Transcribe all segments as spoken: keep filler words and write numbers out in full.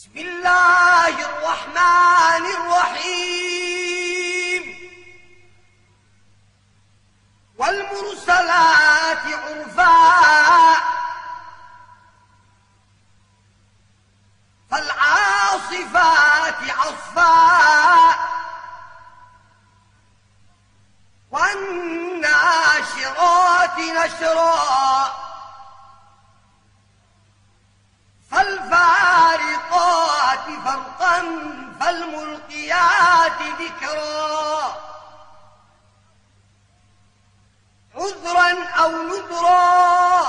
بسم الله الرحمن الرحيم والمرسلات عرفا فالعاصفات عصفا والناشرات نشرا فالفارقات فرقا فالملقيات ذكرا عذرا أو نذرا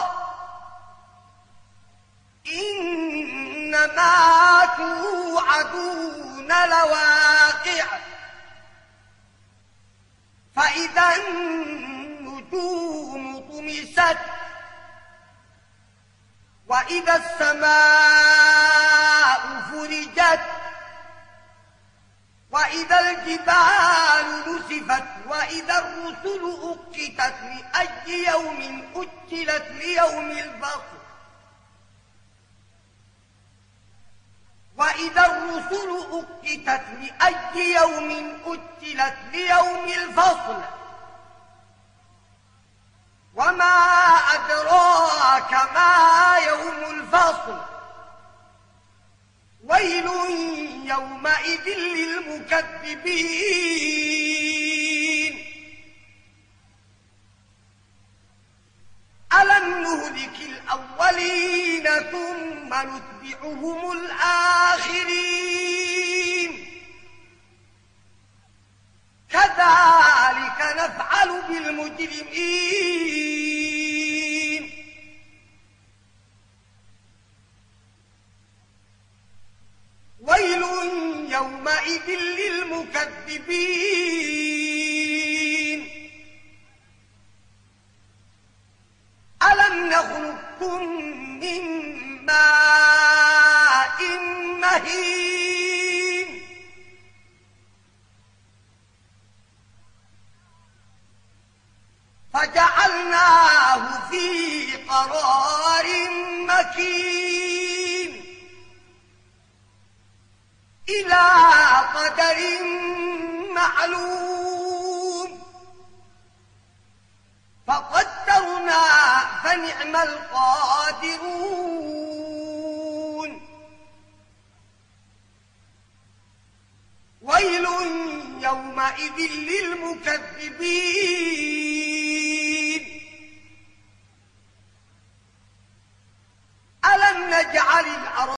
إنما توعدون لواقع فإذا النجوم طمست وإذا السماء فرجت وإذا الجبال نسفت وإذا الرسل أقتت لأي يوم أجلت ليوم الفصل وإذا الرسل أقتت لأي يوم أجلت ليوم الفصل وما أدراك ما يوم الفصل ويل يومئذ للمكذبين ألم نهلك الأولين ثم نتبعهم الآخرين كذلك نفعل بالمجرمين ويل يومئذ للمكذبين ألم نخلقكم من ماء مهين فجعلناه في قرار مكين إلى قدر معلوم فقدرنا فنعم القادرون ويل يومئذ للمكذبين